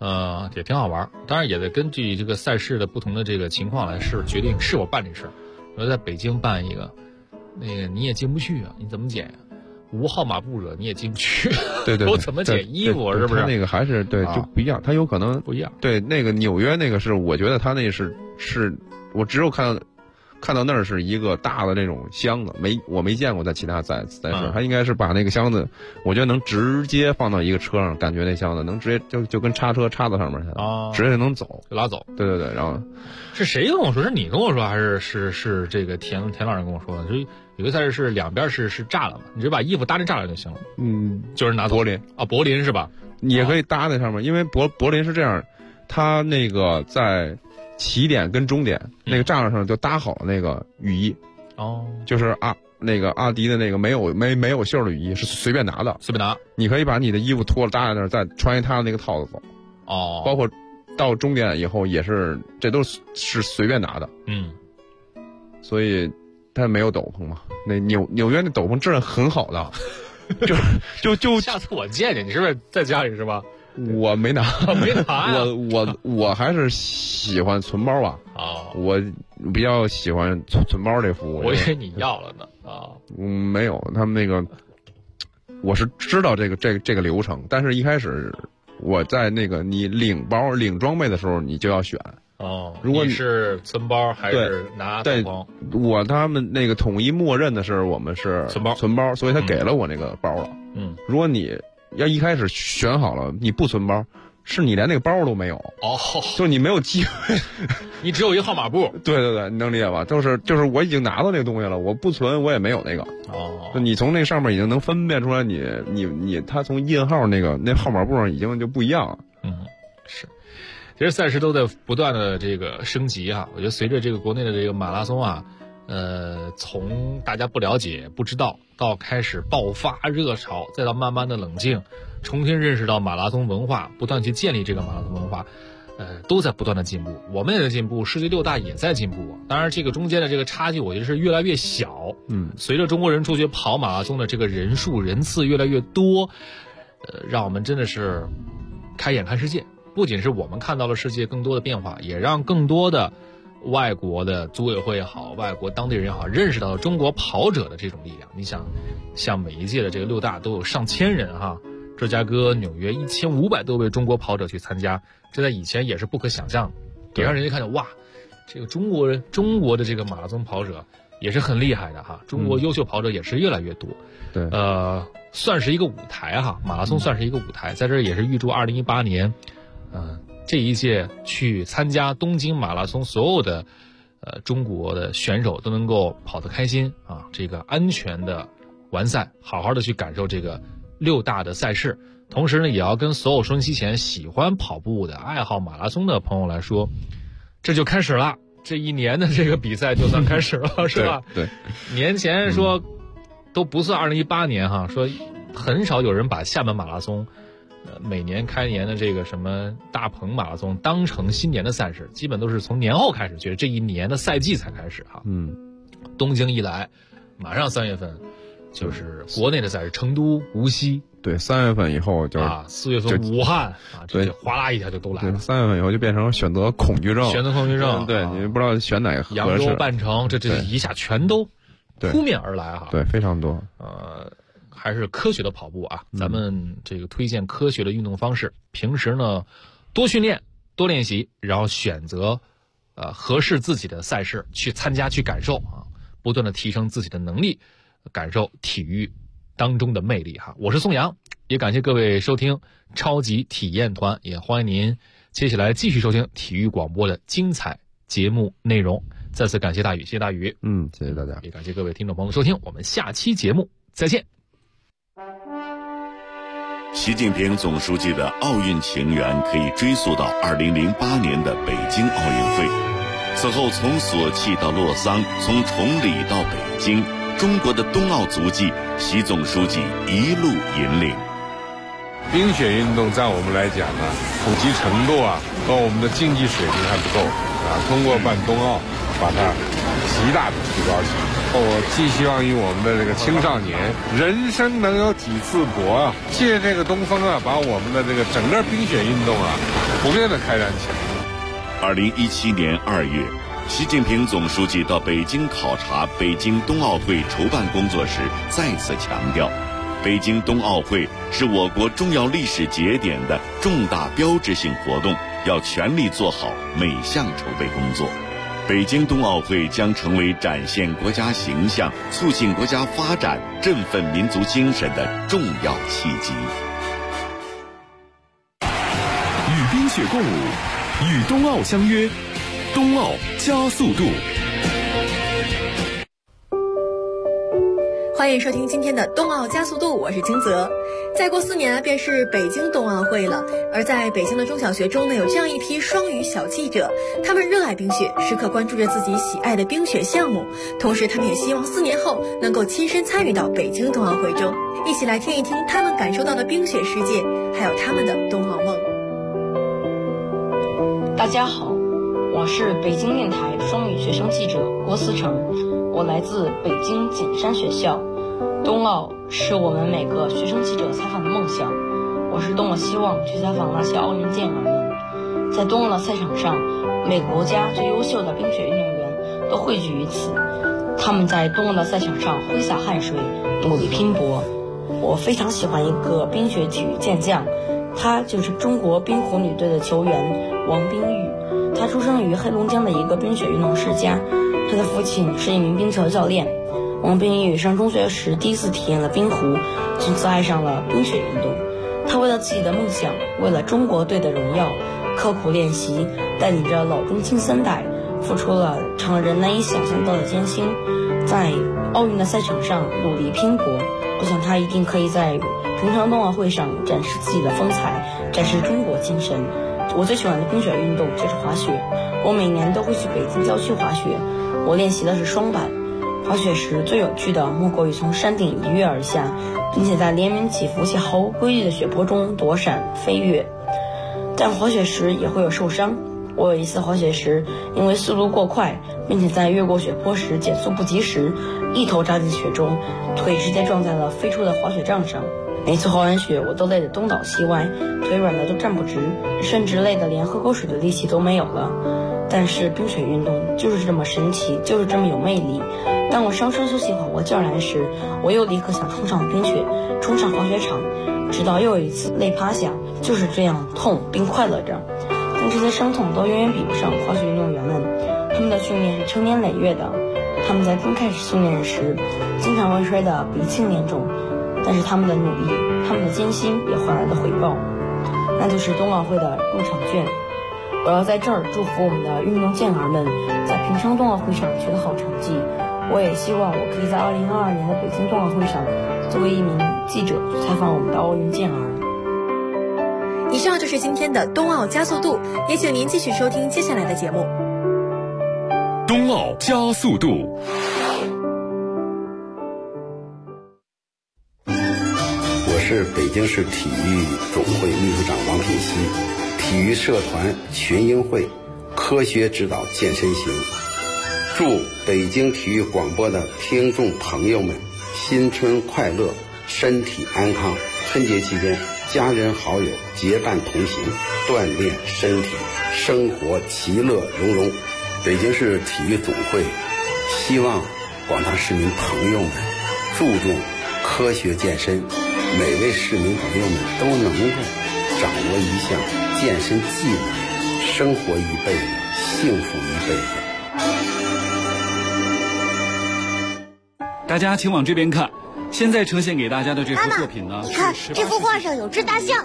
也挺好玩。当然也得根据这个赛事的不同的这个情况来决定是否办这事儿。比如在北京办一个，那个你也进不去啊，你怎么检呀？无号码布者你也进不去， 对， 我怎么检衣服是不是？ 他那个还是对就不一样，他有可能不一样。 对，那个纽约那个是，我觉得他那是我只有看到那儿是一个大的那种箱子，我没见过在其他赛事，他应该是把那个箱子，我觉得能直接放到一个车上，感觉那箱子能直接就跟叉车插到上面去了，直接就能走， 就拉走。 对，然后是谁跟我说？是你跟我说，还是这个田老师跟我说的？所以有个赛事是两边是栅栏嘛，你就把衣服搭那栅栏就行了。就是拿柏林啊，柏林是吧？ 你也可以搭在上面，因为柏林是这样，它那个在起点跟终点那个栅栏上就搭好了那个雨衣，就是那个阿迪的那个没有袖的雨衣是随便拿的， 随便拿， 你可以把你的衣服脱了搭在那儿，再穿他的那个套子走。包括到终点以后也是，这都是随便拿的。所以它没有斗篷嘛。那纽约那斗篷质量很好的，就下次我见你是不是在家里是吧？ 我没拿， 没拿呀。 我还是喜欢存包吧。我比较喜欢存包这服务。 我以为你要了呢。 没有，他们那个我是知道这个流程，但是一开始我在那个你领装备的时候，你就要选。如果你是存包还是拿斗篷？ 他们那个统一默认的是我们是存包，所以他给了我那个包了。如果你要一开始选好了，你不存包，是你连那个包都没有。就你没有机会， 你只有一号码布。 对，你能理解吧？就是我已经拿到那个东西了，我不存我也没有那个。你从那上面已经能分辨出来他从印号那号码布上已经就不一样了。 是。其实赛事都在不断的这个升级哈，我觉得随着这个国内的这个马拉松啊，从大家不了解不知道到开始爆发热潮，再到慢慢的冷静，重新认识到马拉松文化，不断去建立这个马拉松文化，都在不断的进步，我们也在进步，世界6大也在进步。当然这个中间的这个差距我觉得是越来越小。随着中国人出去跑马拉松的这个人次越来越多，让我们真的是开眼看世界。不仅是我们看到了世界更多的变化，也让更多的外国的组委会也好，外国当地人也好，认识到了中国跑者的这种力量。你想，像每一届的这个6大都有上千人哈，芝加哥、纽约1500多位中国跑者去参加，这在以前也是不可想象的，也让人家看到哇，这个中国的这个马拉松跑者也是很厉害的哈，中国优秀跑者也是越来越多。 对， 算是一个舞台哈，马拉松算是一个舞台，在这儿也是预祝2018年。这一届去参加东京马拉松，所有的中国的选手都能够跑得开心啊，这个安全的完赛，好好的去感受这个6大的赛事。同时呢，也要跟所有收音机前喜欢跑步的、爱好马拉松的朋友来说，这就开始了，这一年的这个比赛就算开始了，是吧？ 对， 年前说都不算2018年哈，说很少有人把厦门马拉松。每年开年的这个什么大鹏马拉松当成新年的赛事，基本都是从年后开始，觉得这一年的赛季才开始哈。东京一来，马上3月份就是国内的赛事，成都、无锡。 对，3月份以后就 4月份武汉啊，这就哗啦一下就都来了。 3月份以后就变成选择恐惧症。对，你不知道选哪个合适。 扬州半程，这一下全都扑面而来哈。 对，非常多。 还是科学的跑步啊，咱们这个推荐科学的运动方式。平时呢，多训练、多练习，然后选择合适自己的赛事去参加、去感受啊，不断的提升自己的能力，感受体育当中的魅力哈。我是宋阳，也感谢各位收听超级体验团，也欢迎您接下来继续收听体育广播的精彩节目内容。再次感谢大宇，谢谢大宇。 谢谢大家， 也感谢各位听众朋友的收听，我们下期节目再见。 习近平总书记的奥运情缘可以追溯到2008年的北京奥运会。此后从索契到洛桑，从崇礼到北京，中国的冬奥足迹，习总书记一路引领。 冰雪运动在我们来讲呢，普及程度和我们的竞技水平还不够通过办冬奥把它极大的提高性。我寄希望于我们的这个青少年，人生能有几次搏啊！借这个东风啊，把我们的这个整个冰雪运动啊，普遍的开展起来。 2017年2月，习近平总书记到北京考察北京冬奥会筹办工作时，再次强调，北京冬奥会是我国重要历史节点的重大标志性活动，要全力做好每项筹备工作。北京冬奥会将成为展现国家形象、促进国家发展、振奋民族精神的重要契机。 与冰雪共舞，与冬奥相约，冬奥加速度。 欢迎收听今天的冬奥加速度，我是金泽。再过4年便是北京冬奥会了，而在北京的中小学中呢，有这样一批双语小记者，他们热爱冰雪，时刻关注着自己喜爱的冰雪项目，同时他们也希望4年后能够亲身参与到北京冬奥会中，一起来听一听他们感受到的冰雪世界，还有他们的冬奥梦。 大家好，我是北京电台双语学生记者郭思成，我来自北京景山学校。冬奥是我们每个学生记者采访的梦想，我是多么希望去采访那些奥运健儿们。在冬奥的赛场上，每个国家最优秀的冰雪运动员都汇聚于此，他们在冬奥的赛场上挥洒汗水，努力拼搏。我非常喜欢一个冰雪体育健将，他就是中国冰壶女队的球员王冰玉。他出生于黑龙江的一个冰雪运动世家，他的父亲是一名冰球教练。王冰玉上中学时第一次体验了冰壶，从此爱上了冰雪运动。他为了自己的梦想，为了中国队的荣耀，刻苦练习，带领着老中青三代，付出了常人难以想象到的艰辛，在奥运的赛场上努力拼搏。我想他一定可以在平昌冬奥会上展示自己的风采，展示中国精神。我最喜欢的冰雪运动就是滑雪，我每年都会去北京郊区滑雪，我练习的是双板。滑雪时最有趣的莫过于从山顶一跃而下，并且在连绵起伏且毫无规律的雪坡中躲闪飞跃。但滑雪时也会有受伤，我有一次滑雪时因为速度过快，并且在越过雪坡时减速不及时，一头扎进雪中，腿直接撞在了飞出的滑雪杖上。每次滑完雪我都累得东倒西歪，腿软的都站不直，甚至累得连喝口水的力气都没有了。但是冰雪运动就是这么神奇，就是这么有魅力。当我稍稍休息缓过劲儿来时，我又立刻想冲上冰雪，冲上滑雪场，直到又有一次累趴下，就是这样痛并快乐着。但这些伤痛都远远比不上滑雪运动员们，他们的训练是成年累月的，他们在刚开始训练时经常会摔得鼻青脸肿，但是他们的努力，他们的艰辛也换来了回报，那就是冬奥会的入场券。我要在这儿祝福我们的运动健儿们在平昌冬奥会上取得好成绩。我也希望我可以在2022年的北京冬奥会上作为一名记者去采访我们的奥运健儿。 以上就是今天的冬奥加速度，也请您继续收听接下来的节目。 冬奥加速度。 我是北京市体育总会秘书长王品熙，体育社团群英会科学指导健身行。祝北京体育广播的听众朋友们新春快乐，身体安康。春节期间，家人好友结伴同行，锻炼身体，生活其乐融融。北京市体育总会希望广大市民朋友们注重科学健身，每位市民朋友们都能够掌握一项健身技能，生活一辈子，幸福一辈子。 大家请往这边看，现在呈现给大家的这幅作品呢， 你看这幅画上有只大象。